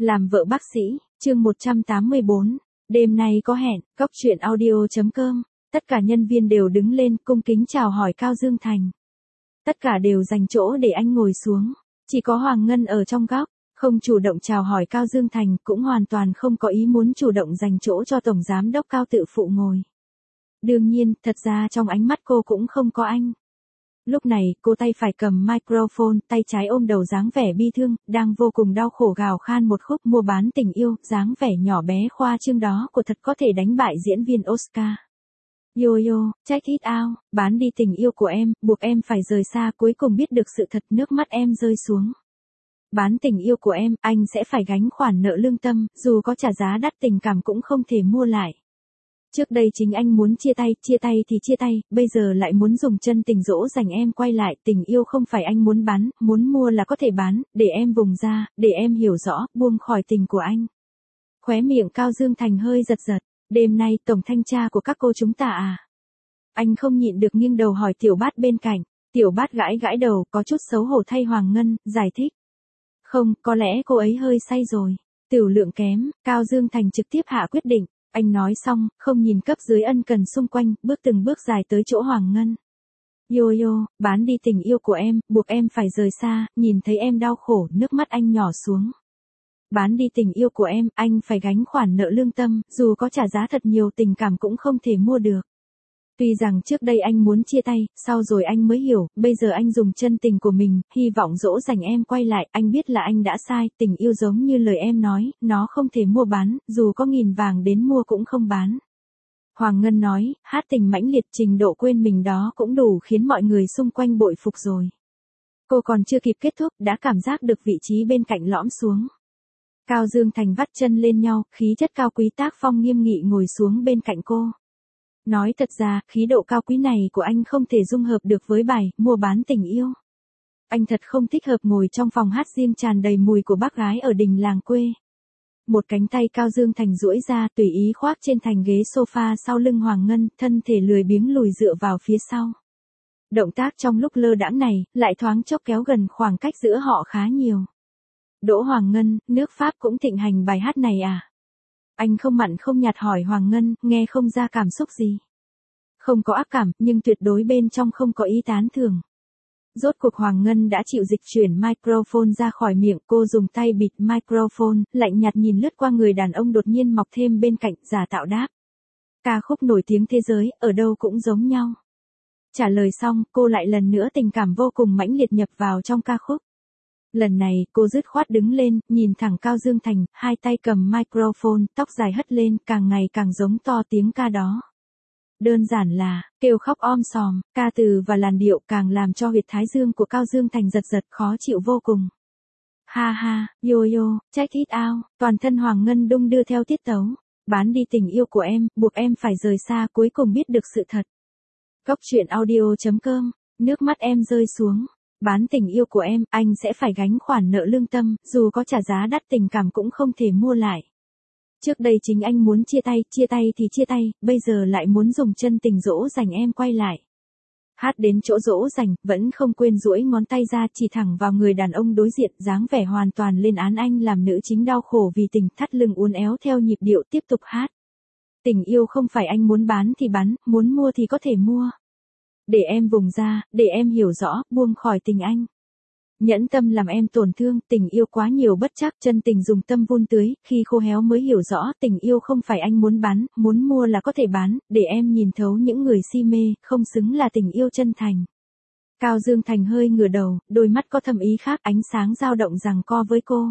Làm vợ bác sĩ, chương 184, đêm nay có hẹn, Cóc truyện audio.com, tất cả nhân viên đều đứng lên cung kính chào hỏi Cao Dương Thành. Tất cả đều dành chỗ để anh ngồi xuống, chỉ có Hoàng Ngân ở trong góc, không chủ động chào hỏi Cao Dương Thành, cũng hoàn toàn không có ý muốn chủ động dành chỗ cho Tổng Giám đốc Cao tự phụ ngồi. Đương nhiên, thật ra trong ánh mắt cô cũng không có anh. Lúc này, cô tay phải cầm microphone, tay trái ôm đầu dáng vẻ bi thương, đang vô cùng đau khổ gào khan một khúc mua bán tình yêu, dáng vẻ nhỏ bé khoa trương đó của thật có thể đánh bại diễn viên Oscar. Yo yo, check it out, bán đi tình yêu của em, buộc em phải rời xa, cuối cùng biết được sự thật, nước mắt em rơi xuống. Bán tình yêu của em, anh sẽ phải gánh khoản nợ lương tâm, dù có trả giá đắt tình cảm cũng không thể mua lại. Trước đây chính anh muốn chia tay thì chia tay, bây giờ lại muốn dùng chân tình dỗ dành em quay lại, tình yêu không phải anh muốn bán, muốn mua là có thể bán, để em vùng ra, để em hiểu rõ, buông khỏi tình của anh. Khóe miệng Cao Dương Thành hơi giật giật, đêm nay tổng thanh tra của các cô chúng ta à? Anh không nhịn được nghiêng đầu hỏi Tiểu Bát bên cạnh, Tiểu Bát gãi gãi đầu, có chút xấu hổ thay Hoàng Ngân, giải thích. Không, có lẽ cô ấy hơi say rồi, tiểu lượng kém, Cao Dương Thành trực tiếp hạ quyết định. Anh nói xong, không nhìn cấp dưới ân cần xung quanh, bước từng bước dài tới chỗ Hoàng Ngân. Yo yo, bán đi tình yêu của em, buộc em phải rời xa, nhìn thấy em đau khổ, nước mắt anh nhỏ xuống. Bán đi tình yêu của em, anh phải gánh khoản nợ lương tâm, dù có trả giá thật nhiều tình cảm cũng không thể mua được. Tuy rằng trước đây anh muốn chia tay, sau rồi anh mới hiểu, bây giờ anh dùng chân tình của mình, hy vọng dỗ dành em quay lại, anh biết là anh đã sai, tình yêu giống như lời em nói, nó không thể mua bán, dù có nghìn vàng đến mua cũng không bán. Hoàng Ngân nói, hát tình mãnh liệt, trình độ quên mình đó cũng đủ khiến mọi người xung quanh bội phục rồi. Cô còn chưa kịp kết thúc, đã cảm giác được vị trí bên cạnh lõm xuống. Cao Dương Thành vắt chân lên nhau, khí chất cao quý tác phong nghiêm nghị ngồi xuống bên cạnh cô. Nói thật ra, khí độ cao quý này của anh không thể dung hợp được với bài mua bán tình yêu. Anh thật không thích hợp ngồi trong phòng hát riêng tràn đầy mùi của bác gái ở đình làng quê. Một cánh tay Cao Dương Thành duỗi ra tùy ý khoác trên thành ghế sofa sau lưng Hoàng Ngân, thân thể lười biếng lùi dựa vào phía sau. Động tác trong lúc lơ đãng này, lại thoáng chốc kéo gần khoảng cách giữa họ khá nhiều. Đỗ Hoàng Ngân, nước Pháp cũng thịnh hành bài hát này à? Anh không mặn không nhạt hỏi Hoàng Ngân, nghe không ra cảm xúc gì. Không có ác cảm, nhưng tuyệt đối bên trong không có ý tán thưởng. Rốt cuộc Hoàng Ngân đã chịu dịch chuyển microphone ra khỏi miệng, cô dùng tay bịt microphone, lạnh nhạt nhìn lướt qua người đàn ông đột nhiên mọc thêm bên cạnh, giả tạo đáp. Ca khúc nổi tiếng thế giới, ở đâu cũng giống nhau. Trả lời xong, cô lại lần nữa tình cảm vô cùng mãnh liệt nhập vào trong ca khúc. Lần này, cô dứt khoát đứng lên, nhìn thẳng Cao Dương Thành, hai tay cầm microphone, tóc dài hất lên, càng ngày càng giống to tiếng ca đó. Đơn giản là, kêu khóc om sòm, ca từ và làn điệu càng làm cho huyệt thái dương của Cao Dương Thành giật giật khó chịu vô cùng. Ha ha, yo yo, check it out, toàn thân Hoàng Ngân đung đưa theo tiết tấu. Bán đi tình yêu của em, buộc em phải rời xa, cuối cùng biết được sự thật. Cóc truyện audio.com, nước mắt em rơi xuống. Bán tình yêu của em, anh sẽ phải gánh khoản nợ lương tâm, dù có trả giá đắt tình cảm cũng không thể mua lại. Trước đây chính anh muốn chia tay thì chia tay, bây giờ lại muốn dùng chân tình dỗ dành em quay lại. Hát đến chỗ dỗ dành, vẫn không quên duỗi ngón tay ra chỉ thẳng vào người đàn ông đối diện, dáng vẻ hoàn toàn lên án anh làm nữ chính đau khổ vì tình, thắt lưng uốn éo theo nhịp điệu tiếp tục hát. Tình yêu không phải anh muốn bán thì bán, muốn mua thì có thể mua. Để em vùng ra, để em hiểu rõ, buông khỏi tình anh. Nhẫn tâm làm em tổn thương, tình yêu quá nhiều bất trắc, chân tình dùng tâm vun tưới, khi khô héo mới hiểu rõ, tình yêu không phải anh muốn bán, muốn mua là có thể bán, để em nhìn thấu những người si mê, không xứng là tình yêu chân thành. Cao Dương Thành hơi ngửa đầu, đôi mắt có thâm ý khác, ánh sáng dao động giằng co với cô.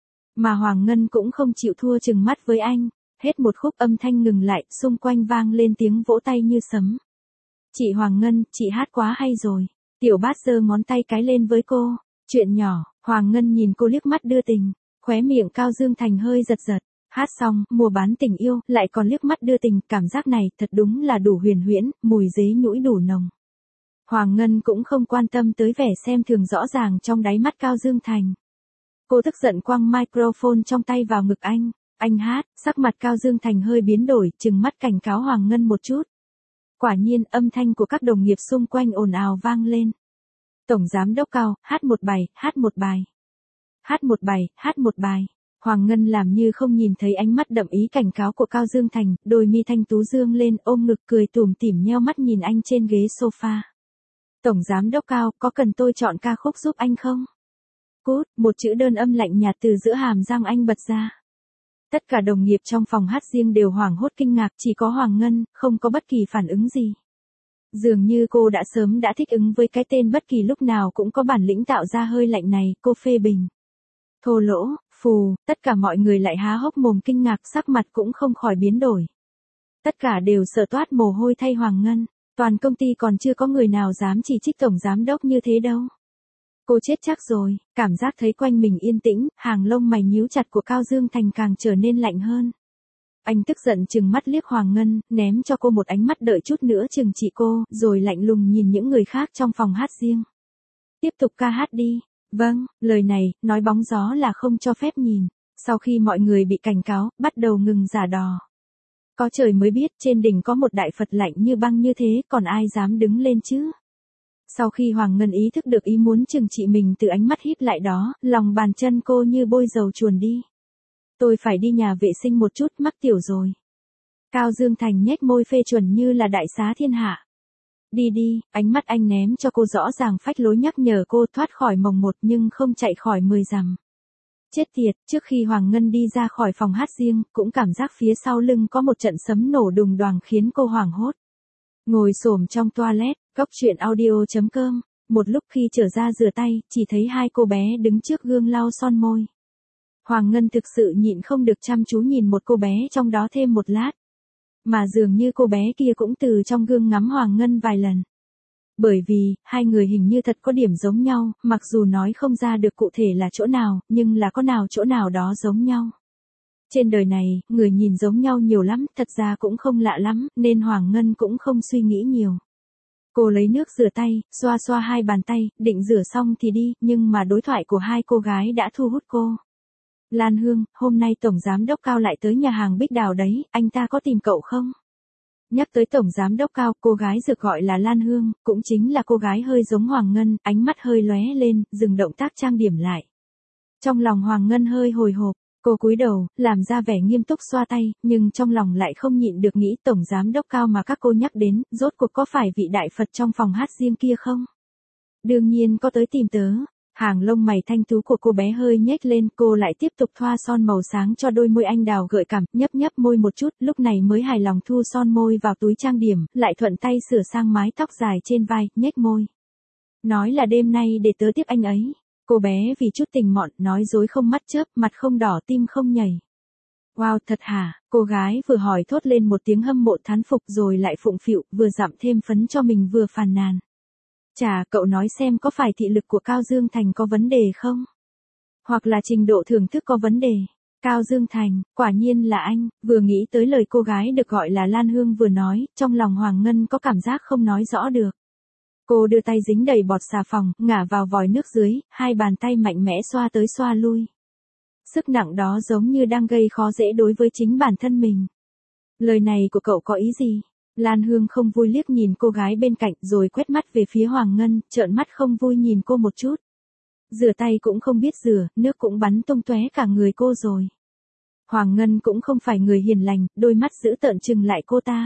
Mà Hoàng Ngân cũng không chịu thua chừng mắt với anh, hết một khúc âm thanh ngừng lại, xung quanh vang lên tiếng vỗ tay như sấm. Chị Hoàng Ngân, chị hát quá hay rồi. Tiểu Bát giơ ngón tay cái lên với cô. Chuyện nhỏ, Hoàng Ngân nhìn cô liếc mắt đưa tình. Khóe miệng Cao Dương Thành hơi giật giật. Hát xong, mua bán tình yêu, lại còn liếc mắt đưa tình. Cảm giác này thật đúng là đủ huyền huyễn, mùi dế nhũi đủ nồng. Hoàng Ngân cũng không quan tâm tới vẻ xem thường rõ ràng trong đáy mắt Cao Dương Thành. Cô tức giận quăng microphone trong tay vào ngực anh. Anh hát, sắc mặt Cao Dương Thành hơi biến đổi, trừng mắt cảnh cáo Hoàng Ngân một chút. Quả nhiên, âm thanh của các đồng nghiệp xung quanh ồn ào vang lên. Tổng Giám đốc Cao, hát một bài, hát một bài. Hát một bài, hát một bài. Hoàng Ngân làm như không nhìn thấy ánh mắt đậm ý cảnh cáo của Cao Dương Thành, đôi mi thanh tú dương lên ôm ngực cười tủm tỉm nheo mắt nhìn anh trên ghế sofa. Tổng giám đốc Cao, có cần tôi chọn ca khúc giúp anh không? Cút, một chữ đơn âm lạnh nhạt từ giữa hàm răng anh bật ra. Tất cả đồng nghiệp trong phòng hát riêng đều hoảng hốt kinh ngạc, chỉ có Hoàng Ngân, không có bất kỳ phản ứng gì. Dường như cô đã sớm đã thích ứng với cái tên bất kỳ lúc nào cũng có bản lĩnh tạo ra hơi lạnh này, cô phê bình. Thô lỗ, phù, tất cả mọi người lại há hốc mồm kinh ngạc, sắc mặt cũng không khỏi biến đổi. Tất cả đều sợ toát mồ hôi thay Hoàng Ngân, toàn công ty còn chưa có người nào dám chỉ trích tổng giám đốc như thế đâu. Cô chết chắc rồi, cảm giác thấy quanh mình yên tĩnh, hàng lông mày nhíu chặt của Cao Dương Thành càng trở nên lạnh hơn. Anh tức giận trừng mắt liếc Hoàng Ngân, ném cho cô một ánh mắt đợi chút nữa trừng trị cô, rồi lạnh lùng nhìn những người khác trong phòng hát riêng. Tiếp tục ca hát đi. Vâng, lời này, nói bóng gió là không cho phép nhìn. Sau khi mọi người bị cảnh cáo, bắt đầu ngừng giả đò. Có trời mới biết trên đỉnh có một đại Phật lạnh như băng như thế, còn ai dám đứng lên chứ? Sau khi Hoàng Ngân ý thức được ý muốn trừng trị mình từ ánh mắt híp lại đó, lòng bàn chân cô như bôi dầu chuồn đi. Tôi phải đi nhà vệ sinh một chút, mắc tiểu rồi. Cao Dương Thành nhếch môi phê chuẩn như là đại xá thiên hạ. Đi đi, ánh mắt anh ném cho cô rõ ràng phách lối nhắc nhở cô thoát khỏi mồng 1 nhưng không chạy khỏi 10 dặm. Chết tiệt, trước khi Hoàng Ngân đi ra khỏi phòng hát riêng, cũng cảm giác phía sau lưng có một trận sấm nổ đùng đoàng khiến cô hoảng hốt. Ngồi xổm trong toilet, góc truyện audio.com, một lúc khi trở ra rửa tay, chỉ thấy hai cô bé đứng trước gương lau son môi. Hoàng Ngân thực sự nhịn không được chăm chú nhìn một cô bé trong đó thêm một lát. Mà dường như cô bé kia cũng từ trong gương ngắm Hoàng Ngân vài lần. Bởi vì, hai người hình như thật có điểm giống nhau, mặc dù nói không ra được cụ thể là chỗ nào, nhưng là có nào chỗ nào đó giống nhau. Trên đời này, người nhìn giống nhau nhiều lắm, thật ra cũng không lạ lắm, nên Hoàng Ngân cũng không suy nghĩ nhiều. Cô lấy nước rửa tay, xoa xoa hai bàn tay, định rửa xong thì đi, nhưng mà đối thoại của hai cô gái đã thu hút cô. Lan Hương, hôm nay Tổng Giám đốc Cao lại tới nhà hàng Bích Đào đấy, anh ta có tìm cậu không? Nhắc tới Tổng Giám đốc Cao, cô gái được gọi là Lan Hương, cũng chính là cô gái hơi giống Hoàng Ngân, ánh mắt hơi lóe lên, dừng động tác trang điểm lại. Trong lòng Hoàng Ngân hơi hồi hộp, cô cúi đầu, làm ra vẻ nghiêm túc xoa tay, nhưng trong lòng lại không nhịn được nghĩ Tổng Giám đốc Cao mà các cô nhắc đến, rốt cuộc có phải vị đại Phật trong phòng hát riêng kia không? Đương nhiên có tới tìm tớ. Hàng lông mày thanh tú của cô bé hơi nhếch lên, cô lại tiếp tục thoa son màu sáng cho đôi môi anh đào gợi cảm, nhấp nhấp môi một chút, lúc này mới hài lòng thu son môi vào túi trang điểm, lại thuận tay sửa sang mái tóc dài trên vai, nhếch môi. Nói là đêm nay để tớ tiếp anh ấy. Cô bé vì chút tình mọn, nói dối không mắt chớp, mặt không đỏ tim không nhảy. Wow, thật hả? Cô gái vừa hỏi thốt lên một tiếng hâm mộ thán phục rồi lại phụng phịu, vừa dặm thêm phấn cho mình vừa phàn nàn. Chà, cậu nói xem có phải thị lực của Cao Dương Thành có vấn đề không? Hoặc là trình độ thưởng thức có vấn đề? Cao Dương Thành, quả nhiên là anh, vừa nghĩ tới lời cô gái được gọi là Lan Hương vừa nói, trong lòng Hoàng Ngân có cảm giác không nói rõ được. Cô đưa tay dính đầy bọt xà phòng, ngả vào vòi nước dưới, hai bàn tay mạnh mẽ xoa tới xoa lui. Sức nặng đó giống như đang gây khó dễ đối với chính bản thân mình. Lời này của cậu có ý gì? Lan Hương không vui liếc nhìn cô gái bên cạnh rồi quét mắt về phía Hoàng Ngân, trợn mắt không vui nhìn cô một chút. Rửa tay cũng không biết rửa, nước cũng bắn tung tóe cả người cô rồi. Hoàng Ngân cũng không phải người hiền lành, đôi mắt dữ tợn trừng lại cô ta.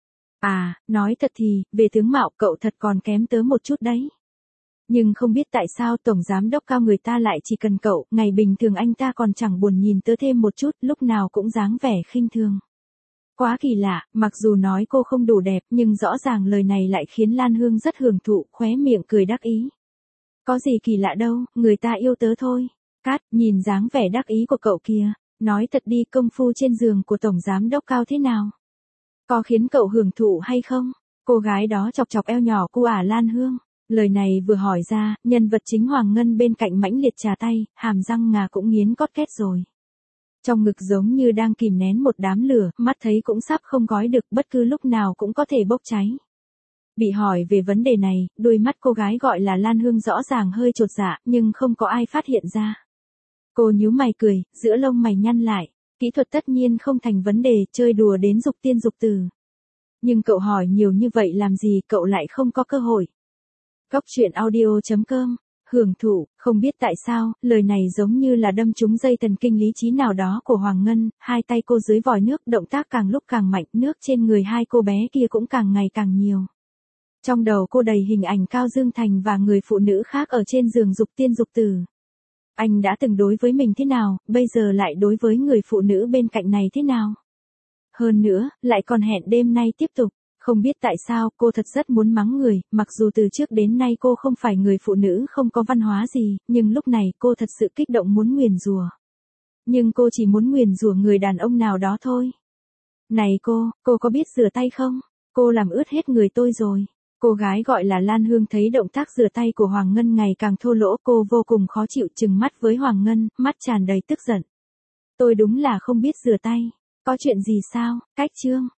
À, nói thật thì, về tướng mạo cậu thật còn kém tớ một chút đấy. Nhưng không biết tại sao Tổng Giám đốc Cao người ta lại chỉ cần cậu, ngày bình thường anh ta còn chẳng buồn nhìn tớ thêm một chút, lúc nào cũng dáng vẻ khinh thường. Quá kỳ lạ, mặc dù nói cô không đủ đẹp, nhưng rõ ràng lời này lại khiến Lan Hương rất hưởng thụ, khóe miệng cười đắc ý. Có gì kỳ lạ đâu, người ta yêu tớ thôi. Cát, nhìn dáng vẻ đắc ý của cậu kìa, nói thật đi, công phu trên giường của Tổng Giám đốc Cao thế nào? Có khiến cậu hưởng thụ hay không? Cô gái đó chọc chọc eo nhỏ cu Lan Hương. Lời này vừa hỏi ra, nhân vật chính Hoàng Ngân bên cạnh mãnh liệt trà tay, hàm răng ngà cũng nghiến cót két rồi. Trong ngực giống như đang kìm nén một đám lửa, mắt thấy cũng sắp không gói được, bất cứ lúc nào cũng có thể bốc cháy. Bị hỏi về vấn đề này, đôi mắt cô gái gọi là Lan Hương rõ ràng hơi chột dạ, nhưng không có ai phát hiện ra. Cô nhíu mày cười, giữa lông mày nhăn lại. Kỹ thuật tất nhiên không thành vấn đề, chơi đùa đến dục tiên dục tử. Nhưng cậu hỏi nhiều như vậy làm gì, cậu lại không có cơ hội. Góc truyện audio.com Hưởng thụ, không biết tại sao, lời này giống như là đâm trúng dây thần kinh lý trí nào đó của Hoàng Ngân, hai tay cô dưới vòi nước động tác càng lúc càng mạnh, nước trên người hai cô bé kia cũng càng ngày càng nhiều. Trong đầu cô đầy hình ảnh Cao Dương Thành và người phụ nữ khác ở trên giường dục tiên dục tử. Anh đã từng đối với mình thế nào, bây giờ lại đối với người phụ nữ bên cạnh này thế nào? Hơn nữa, lại còn hẹn đêm nay tiếp tục. Không biết tại sao, cô thật rất muốn mắng người, mặc dù từ trước đến nay cô không phải người phụ nữ không có văn hóa gì, nhưng lúc này cô thật sự kích động muốn nguyền rủa. Nhưng cô chỉ muốn nguyền rủa người đàn ông nào đó thôi. Này cô có biết rửa tay không? Cô làm ướt hết người tôi rồi. Cô gái gọi là Lan Hương thấy động tác rửa tay của Hoàng Ngân ngày càng thô lỗ, cô vô cùng khó chịu trừng mắt với Hoàng Ngân, mắt tràn đầy tức giận. Tôi đúng là không biết rửa tay. Có chuyện gì sao? Cách chương.